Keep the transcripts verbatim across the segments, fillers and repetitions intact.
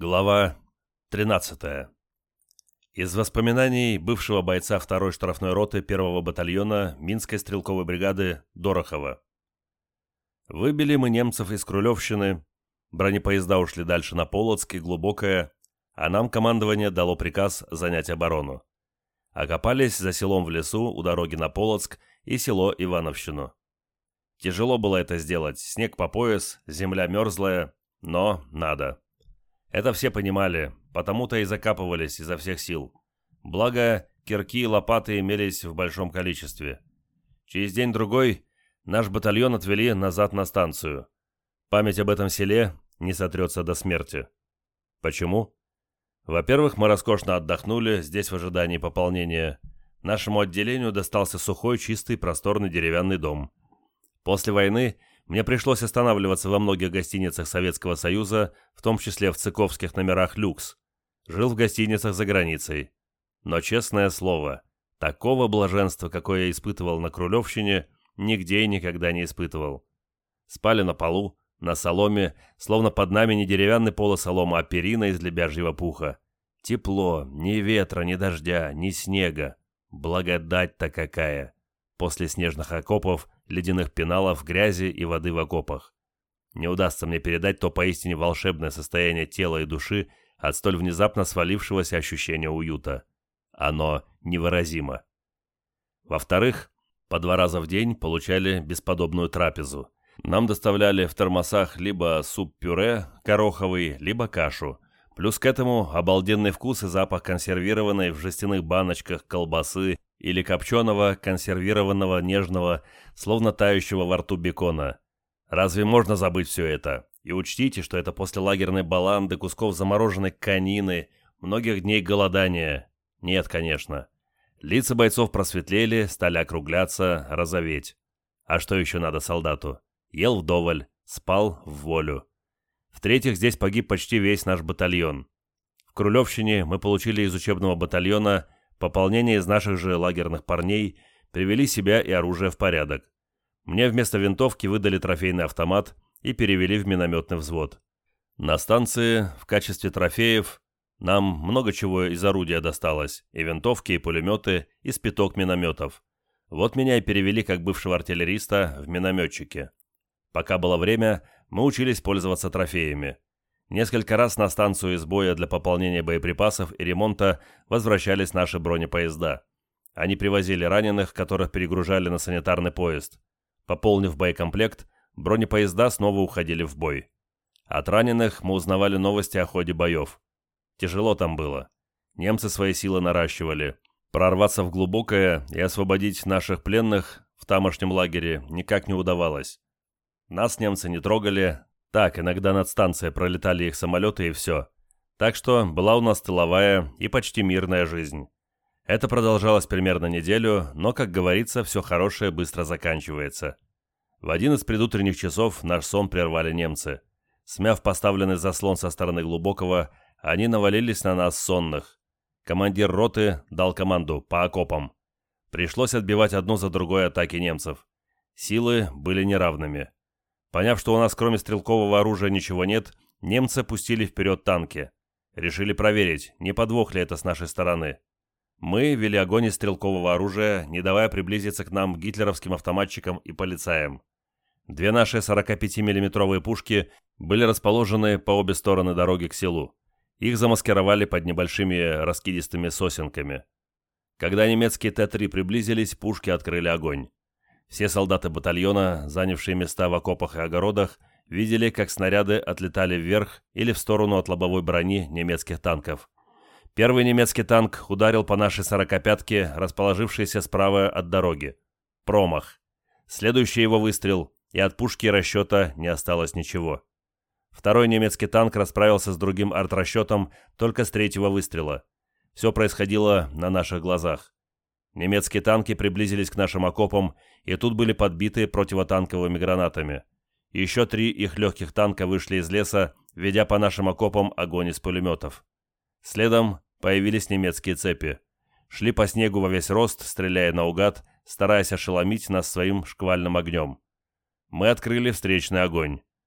Глава тринадцатая. Из воспоминаний бывшего бойца второй штрафной роты первого батальона Минской стрелковой бригады Дорохова. Выбили мы немцев из Крулевщины, бронепоезда ушли дальше на Полоцк и Глубокое, а нам командование дало приказ занять оборону. Окопались за селом в лесу у дороги на Полоцк и село Ивановщину. Тяжело было это сделать, снег по пояс, земля мерзлая, но надо. Это все понимали, потому-то и закапывались изо всех сил. Благо, кирки и лопаты имелись в большом количестве. Через день-другой наш батальон отвели назад на станцию. Память об этом селе не сотрется до смерти. Почему? Во-первых, мы роскошно отдохнули здесь в ожидании пополнения. Нашему отделению достался сухой, чистый, просторный деревянный дом. После войны мне пришлось останавливаться во многих гостиницах Советского Союза, в том числе в цыковских номерах «Люкс». Жил в гостиницах за границей. Но, честное слово, такого блаженства, какое я испытывал на Крулевщине, нигде и никогда не испытывал. Спали на полу, на соломе, словно под нами не деревянный пол и солома, а перина из лебяжьего пуха. Тепло, ни ветра, ни дождя, ни снега. Благодать-то какая! После снежных окопов, ледяных пеналов, грязи и воды в окопах. Не удастся мне передать то поистине волшебное состояние тела и души от столь внезапно свалившегося ощущения уюта. Оно невыразимо. Во-вторых, по два раза в день получали бесподобную трапезу. Нам доставляли в термосах либо суп-пюре гороховый, либо кашу. Плюс к этому обалденный вкус и запах консервированной в жестяных баночках колбасы или копченого, консервированного, нежного, словно тающего во рту бекона. Разве можно забыть все это? И учтите, что это после лагерной баланды, кусков замороженной конины, многих дней голодания. Нет, конечно. Лица бойцов просветлели, стали округляться, розоветь. А что еще надо солдату? Ел вдоволь, спал в волю. В-третьих, здесь погиб почти весь наш батальон. В Крулевщине мы получили из учебного батальона пополнение из наших же лагерных парней, привели себя и оружие в порядок. Мне вместо винтовки выдали трофейный автомат и перевели в минометный взвод. На станции в качестве трофеев нам много чего из орудия досталось, и винтовки, и пулеметы, и спиток минометов. Вот меня и перевели как бывшего артиллериста в минометчики. Пока было время, мы учились пользоваться трофеями. Несколько раз на станцию из боя для пополнения боеприпасов и ремонта возвращались наши бронепоезда. Они привозили раненых, которых перегружали на санитарный поезд. Пополнив боекомплект, бронепоезда снова уходили в бой. От раненых мы узнавали новости о ходе боев. Тяжело там было. Немцы свои силы наращивали. Прорваться в Глубокое и освободить наших пленных в тамошнем лагере никак не удавалось. Нас немцы не трогали. Так, иногда над станцией пролетали их самолеты и все. Так что была у нас тыловая и почти мирная жизнь. Это продолжалось примерно неделю, но, как говорится, все хорошее быстро заканчивается. В один из предутренних часов наш сон прервали немцы. Смяв поставленный заслон со стороны Глубокого, они навалились на нас сонных. Командир роты дал команду по окопам. Пришлось отбивать одну за другой атаки немцев. Силы были неравными. Поняв, что у нас кроме стрелкового оружия ничего нет, немцы пустили вперед танки. Решили проверить, не подвох ли это с нашей стороны. Мы вели огонь из стрелкового оружия, не давая приблизиться к нам гитлеровским автоматчикам и полицаям. Две наши сорокапятимиллиметровые пушки были расположены по обе стороны дороги к селу. Их замаскировали под небольшими раскидистыми сосенками. Когда немецкие Т три приблизились, пушки открыли огонь. Все солдаты батальона, занявшие места в окопах и огородах, видели, как снаряды отлетали вверх или в сторону от лобовой брони немецких танков. Первый немецкий танк ударил по нашей сорокопятке, расположившейся справа от дороги. Промах. Следующий его выстрел, и от пушки расчета не осталось ничего. Второй немецкий танк расправился с другим артрасчетом только с третьего выстрела. Все происходило на наших глазах. Немецкие танки приблизились к нашим окопам, и тут были подбиты противотанковыми гранатами. Еще три их легких танка вышли из леса, ведя по нашим окопам огонь из пулеметов. Следом появились немецкие цепи. Шли по снегу во весь рост, стреляя наугад, стараясь ошеломить нас своим шквальным огнем. Мы открыли встречный огонь.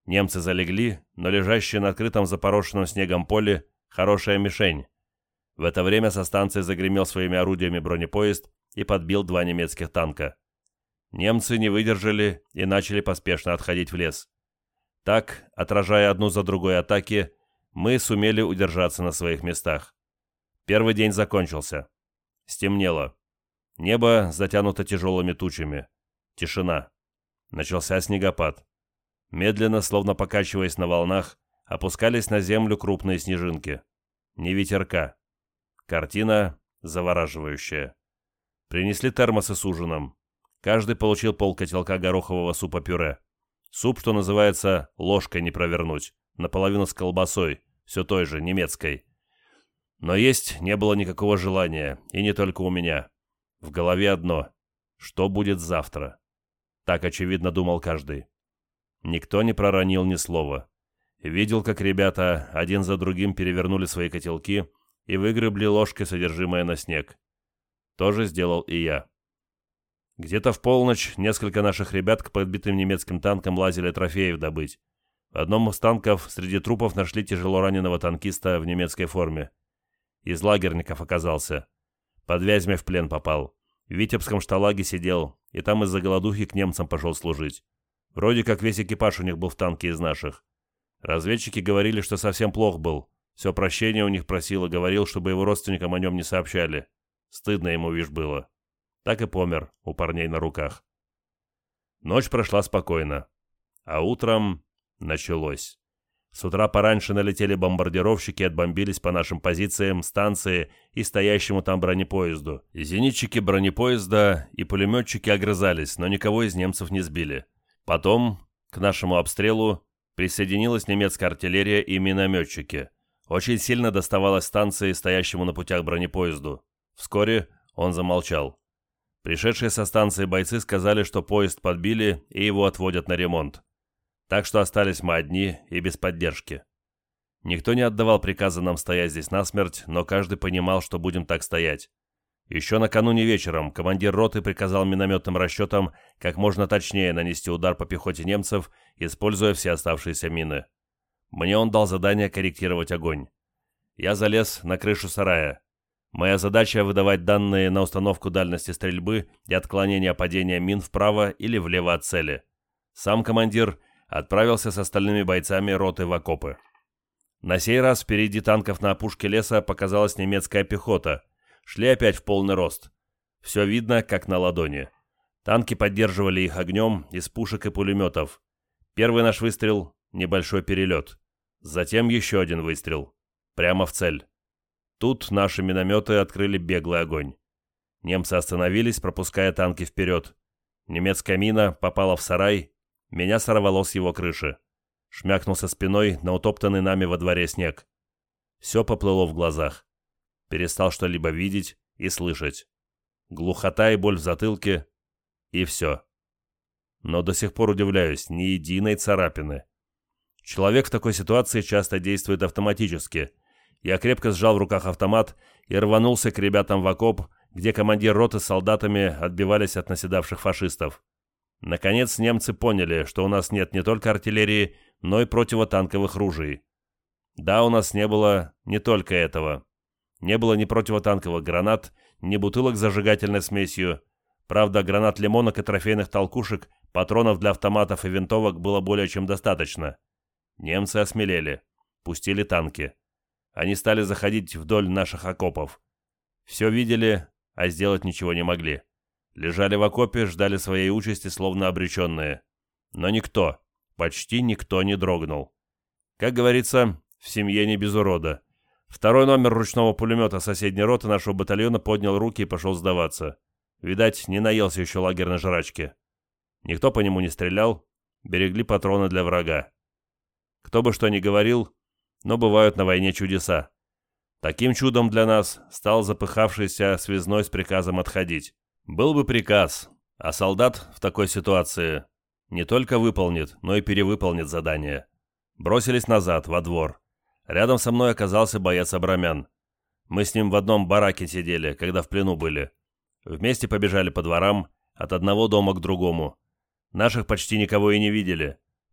Немцы залегли, но лежащие на открытом запорошенном снегом поле – хорошая мишень. В это время со станции загремел своими орудиями бронепоезд и подбил два немецких танка. Немцы не выдержали и начали поспешно отходить в лес. Так, отражая одну за другой атаки, мы сумели удержаться на своих местах. Первый день закончился. Стемнело. Небо затянуто тяжелыми тучами. Тишина. Начался снегопад. Медленно, словно покачиваясь на волнах, опускались на землю крупные снежинки. Ни ветерка. Картина завораживающая. Принесли термосы с ужином. Каждый получил полкотелка горохового супа-пюре. Суп, что называется, ложкой не провернуть, наполовину с колбасой, все той же, немецкой. Но есть не было никакого желания, и не только у меня. В голове одно — что будет завтра? Так, очевидно, думал каждый. Никто не проронил ни слова. Видел, как ребята один за другим перевернули свои котелки и выгребли ложкой содержимое на снег. То же сделал и я. Где-то в полночь несколько наших ребят к подбитым немецким танкам лазили трофеев добыть. В одном из танков среди трупов нашли тяжело раненого танкиста в немецкой форме. Из лагерников оказался. Под Вязьмой в плен попал. В Витебском шталаге сидел, и там из-за голодухи к немцам пошел служить. Вроде как весь экипаж у них был в танке из наших. Разведчики говорили, что совсем плох был. Все прощения у них просил и говорил, чтобы его родственникам о нем не сообщали. Стыдно ему, вишь, было. Так и помер у парней на руках. Ночь прошла спокойно. А утром началось. С утра пораньше налетели бомбардировщики и отбомбились по нашим позициям, станции и стоящему там бронепоезду. Зенитчики бронепоезда и пулеметчики огрызались, но никого из немцев не сбили. Потом к нашему обстрелу присоединилась немецкая артиллерия и минометчики. Очень сильно доставалось станции, стоящему на путях бронепоезду. Вскоре он замолчал. Пришедшие со станции бойцы сказали, что поезд подбили и его отводят на ремонт. Так что остались мы одни и без поддержки. Никто не отдавал приказа нам стоять здесь насмерть, но каждый понимал, что будем так стоять. Еще накануне вечером командир роты приказал минометным расчетам как можно точнее нанести удар по пехоте немцев, используя все оставшиеся мины. Мне он дал задание корректировать огонь. Я залез на крышу сарая. Моя задача — выдавать данные на установку дальности стрельбы и отклонения падения мин вправо или влево от цели. Сам командир отправился с остальными бойцами роты в окопы. На сей раз впереди танков на опушке леса показалась немецкая пехота. Шли опять в полный рост. Все видно, как на ладони. Танки поддерживали их огнем из пушек и пулеметов. Первый наш выстрел — небольшой перелет. Затем еще один выстрел. Прямо в цель. Тут наши минометы открыли беглый огонь. Немцы остановились, пропуская танки вперед. Немецкая мина попала в сарай. Меня сорвало с его крыши. Шмякнулся спиной на утоптанный нами во дворе снег. Все поплыло в глазах. Перестал что-либо видеть и слышать. Глухота и боль в затылке. И все. Но до сих пор удивляюсь, ни единой царапины. Человек в такой ситуации часто действует автоматически. Я крепко сжал в руках автомат и рванулся к ребятам в окоп, где командир роты с солдатами отбивались от наседавших фашистов. Наконец немцы поняли, что у нас нет не только артиллерии, но и противотанковых ружей. Да, у нас не было не только этого. Не было ни противотанковых гранат, ни бутылок с зажигательной смесью. Правда, гранат лимонок и трофейных толкушек, патронов для автоматов и винтовок было более чем достаточно. Немцы осмелели. Пустили танки. Они стали заходить вдоль наших окопов. Все видели, а сделать ничего не могли. Лежали в окопе, ждали своей участи, словно обреченные. Но никто, почти никто не дрогнул. Как говорится, в семье не без урода. Второй номер ручного пулемета соседней роты нашего батальона поднял руки и пошел сдаваться. Видать, не наелся еще лагерной жрачки. Никто по нему не стрелял, берегли патроны для врага. Кто бы что ни говорил, но бывают на войне чудеса. Таким чудом для нас стал запыхавшийся связной с приказом отходить. Был бы приказ, а солдат в такой ситуации не только выполнит, но и перевыполнит задание. Бросились назад, во двор. Рядом со мной оказался боец Абрамян. Мы с ним в одном бараке сидели, когда в плену были. Вместе побежали по дворам, от одного дома к другому. Наших почти никого и не видели.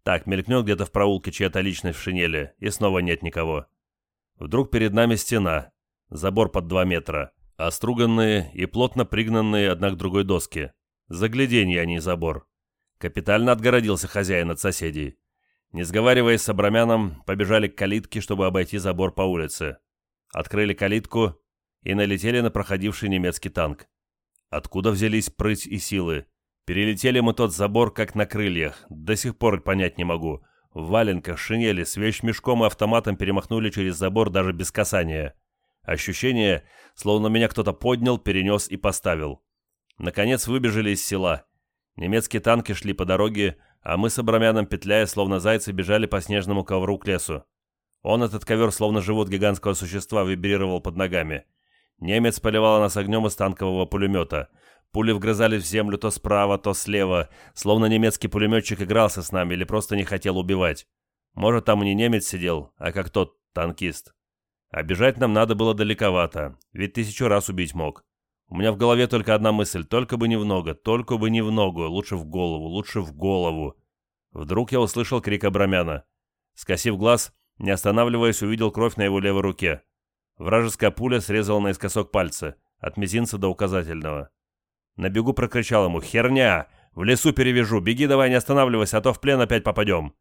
Так, мелькнет где-то в проулке чья-то личность в шинели, и снова нет никого. Вдруг перед нами стена, забор под два метра, оструганные и плотно пригнанные одна к другой доски. Загляденье, а не забор. Капитально отгородился хозяин от соседей. Не сговариваясь с Абрамяном, побежали к калитке, чтобы обойти забор по улице. Открыли калитку и налетели на проходивший немецкий танк. Откуда взялись прыть и силы? Перелетели мы тот забор, как на крыльях. До сих пор понять не могу. В валенках, шинели, с вещмешком и автоматом перемахнули через забор даже без касания. Ощущение, словно меня кто-то поднял, перенес и поставил. Наконец выбежали из села. Немецкие танки шли по дороге, а мы с Абрамяном, петляя, словно зайцы, бежали по снежному ковру к лесу. Он, этот ковер, словно живот гигантского существа, вибрировал под ногами. Немец поливал нас огнем из танкового пулемета. Пули вгрызались в землю то справа, то слева, словно немецкий пулеметчик игрался с нами или просто не хотел убивать. Может, там и не немец сидел, а как тот танкист. А бежать нам надо было далековато, ведь тысячу раз убить мог. У меня в голове только одна мысль: только бы не в ногу, только бы не в ногу, лучше в голову, лучше в голову. Вдруг я услышал крик Абрамяна. Скосив глаз, не останавливаясь, увидел кровь на его левой руке. Вражеская пуля срезала наискосок пальца, от мизинца до указательного. На бегу прокричал ему: «Херня! В лесу перевяжу! Беги давай, не останавливайся, а то в плен опять попадем!»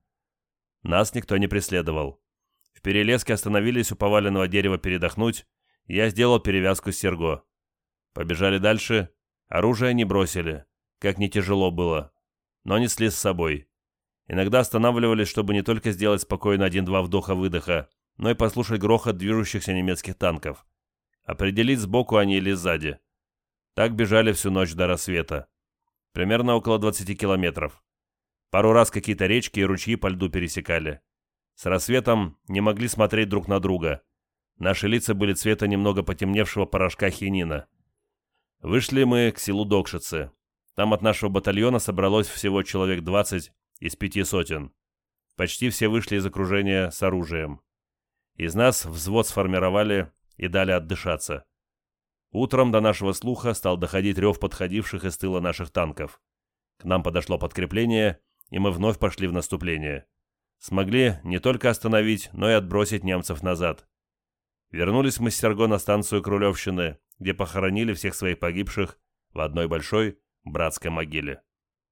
Нас никто не преследовал. В перелеске остановились у поваленного дерева передохнуть. Я сделал перевязку с серго. Побежали дальше. Оружие не бросили. Как не тяжело было. Но несли с собой. Иногда останавливались, чтобы не только сделать спокойно один-два вдоха-выдоха, но и послушать грохот движущихся немецких танков. Определить, сбоку они или сзади. Так бежали всю ночь до рассвета. Примерно около двадцати километров. Пару раз какие-то речки и ручьи по льду пересекали. С рассветом не могли смотреть друг на друга. Наши лица были цвета немного потемневшего порошка хинина. Вышли мы к селу Докшицы. Там от нашего батальона собралось всего человек двадцать из пяти сотен. Почти все вышли из окружения с оружием. Из нас взвод сформировали и дали отдышаться. Утром до нашего слуха стал доходить рев подходивших из тыла наших танков. К нам подошло подкрепление, и мы вновь пошли в наступление. Смогли не только остановить, но и отбросить немцев назад. Вернулись мы с Серго на станцию Крулевщины, где похоронили всех своих погибших в одной большой братской могиле.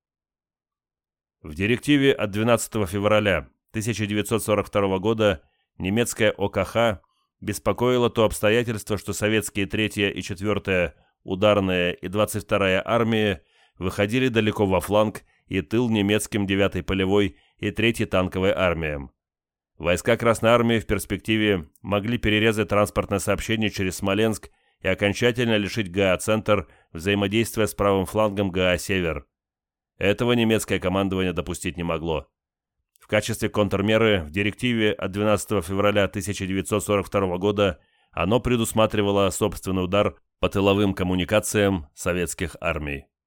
В директиве от двенадцатого февраля тысяча девятьсот сорок второго года немецкая ОКХ беспокоило то обстоятельство, что советские третья и четвёртая ударная и двадцать вторая армии выходили далеко во фланг и тыл немецким девятой полевой и третьей танковой армиям. Войска Красной армии в перспективе могли перерезать транспортное сообщение через Смоленск и окончательно лишить ГА-центр взаимодействия с правым флангом ГА-север. Этого немецкое командование допустить не могло. В качестве контрмеры в директиве от двенадцатого февраля тысяча девятьсот сорок второго года оно предусматривало собственный удар по тыловым коммуникациям советских армий.